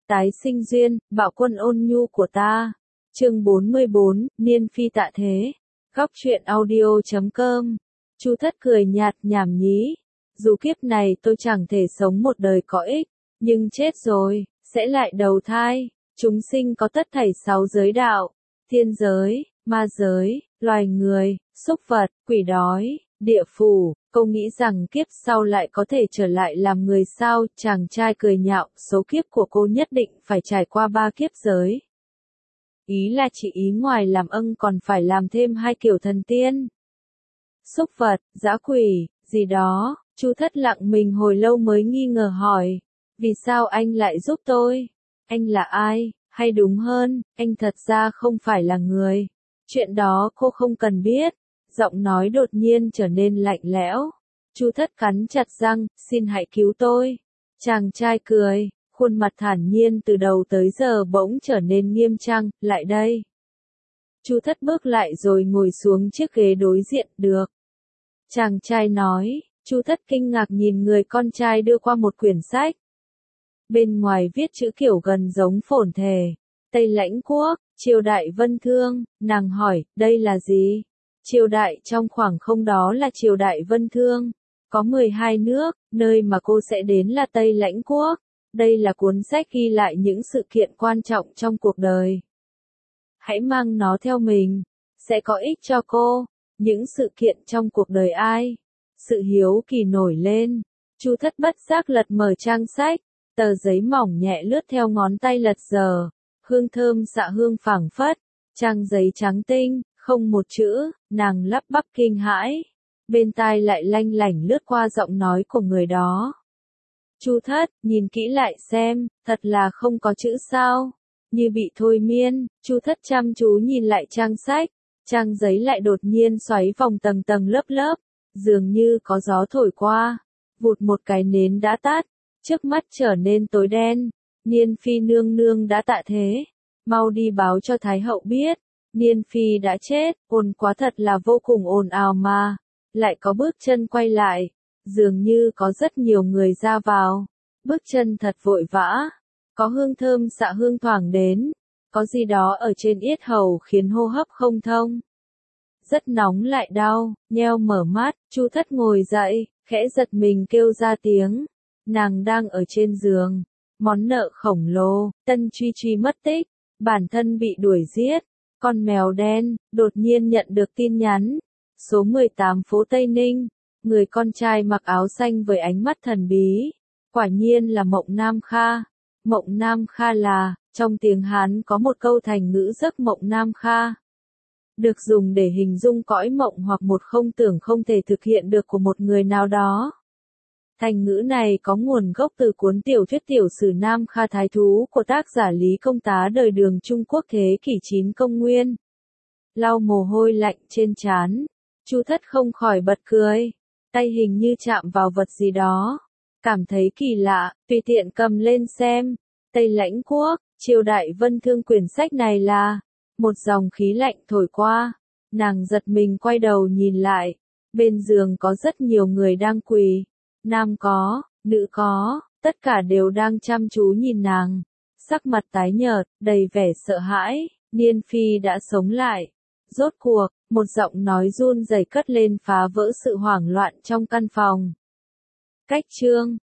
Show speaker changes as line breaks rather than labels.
Tái sinh duyên, bạo quân ôn nhu của ta. Chương 44, Niên Phi tạ thế. Góc truyện audio.com. Chu Thất cười nhạt nhảm nhí. Dù kiếp này tôi chẳng thể sống một đời có ích, nhưng chết rồi, sẽ lại đầu thai. Chúng sinh có tất thảy 6 giới đạo, thiên giới, ma giới, loài người, súc vật, quỷ đói, địa phủ. Cô nghĩ rằng kiếp sau lại có thể trở lại làm người sao? Chàng trai cười nhạo, số kiếp của cô nhất định phải trải qua 3 kiếp giới. Ý là chỉ ý ngoài làm ân còn phải làm thêm 2 kiểu thần tiên. Súc vật, dã quỷ, gì đó. Chu Thất lặng mình hồi lâu mới nghi ngờ hỏi. Vì sao anh lại giúp tôi? Anh là ai? Hay đúng hơn, anh thật ra không phải là người. Chuyện đó cô không cần biết. Giọng nói đột nhiên trở nên lạnh lẽo. Chu Thất cắn chặt răng, xin hãy cứu tôi. Chàng trai cười, khuôn mặt thản nhiên từ đầu tới giờ bỗng trở nên nghiêm trang, lại đây. Chu Thất bước lại rồi ngồi xuống chiếc ghế đối diện, được. Chàng trai nói, Chu Thất kinh ngạc nhìn người con trai đưa qua một quyển sách. Bên ngoài viết chữ kiểu gần giống phổn thể. Tây Lãnh Quốc, triều đại Vân Thương, nàng hỏi, đây là gì? Triều đại trong khoảng không đó là triều đại Vân Thương. Có 12 nước, nơi mà cô sẽ đến là Tây Lãnh Quốc. Đây là cuốn sách ghi lại những sự kiện quan trọng trong cuộc đời. Hãy mang nó theo mình, sẽ có ích cho cô. Những sự kiện trong cuộc đời ai? Sự hiếu kỳ nổi lên. Chu Thất bất giác lật mở trang sách, tờ giấy mỏng nhẹ lướt theo ngón tay lật dở. Hương thơm xạ hương phảng phất, trang giấy trắng tinh, không một chữ, nàng lắp bắp kinh hãi. Bên tai lại lanh lảnh lướt qua giọng nói của người đó. Chu Thất, nhìn kỹ lại xem, thật là không có chữ sao? Như bị thôi miên, Chu Thất chăm chú nhìn lại trang sách, trang giấy lại đột nhiên xoáy vòng tầng tầng lớp lớp, dường như có gió thổi qua, vụt một cái nến đã tắt, trước mắt trở nên tối đen. Niên Phi nương nương đã tạ thế, mau đi báo cho Thái hậu biết, Niên Phi đã chết. Ồn quá, thật là vô cùng ồn ào mà, lại có bước chân quay lại, dường như có rất nhiều người ra vào, bước chân thật vội vã, có hương thơm xạ hương thoảng đến, có gì đó ở trên yết hầu khiến hô hấp không thông. Rất nóng lại đau, nheo mở mắt, Chu Thất ngồi dậy, khẽ giật mình kêu ra tiếng, nàng đang ở trên giường. Món nợ khổng lồ, Tân Truy Truy mất tích, bản thân bị đuổi giết, con mèo đen, đột nhiên nhận được tin nhắn. Số 18 phố Tây Ninh, người con trai mặc áo xanh với ánh mắt thần bí. Quả nhiên là Mộng Nam Kha. Mộng Nam Kha là, trong tiếng Hán có một câu thành ngữ giấc Mộng Nam Kha. Được dùng để hình dung cõi mộng hoặc một không tưởng không thể thực hiện được của một người nào đó. Thành ngữ này có nguồn gốc từ cuốn tiểu thuyết tiểu sử Nam Kha Thái Thú của tác giả Lý Công Tá đời Đường Trung Quốc thế kỷ 9 công nguyên. Lau mồ hôi lạnh trên trán, Chu Thất không khỏi bật cười, tay hình như chạm vào vật gì đó, cảm thấy kỳ lạ, tùy tiện cầm lên xem. Tây Lãnh Quốc, triều đại Vân Thương, quyển sách này là. Một dòng khí lạnh thổi qua, nàng giật mình quay đầu nhìn lại, bên giường có rất nhiều người đang quỳ. Nam có, nữ có, tất cả đều đang chăm chú nhìn nàng, sắc mặt tái nhợt, đầy vẻ sợ hãi. Niên Phi đã sống lại. Rốt cuộc, một giọng nói run rẩy cất lên phá vỡ sự hoảng loạn trong căn phòng. Cách chương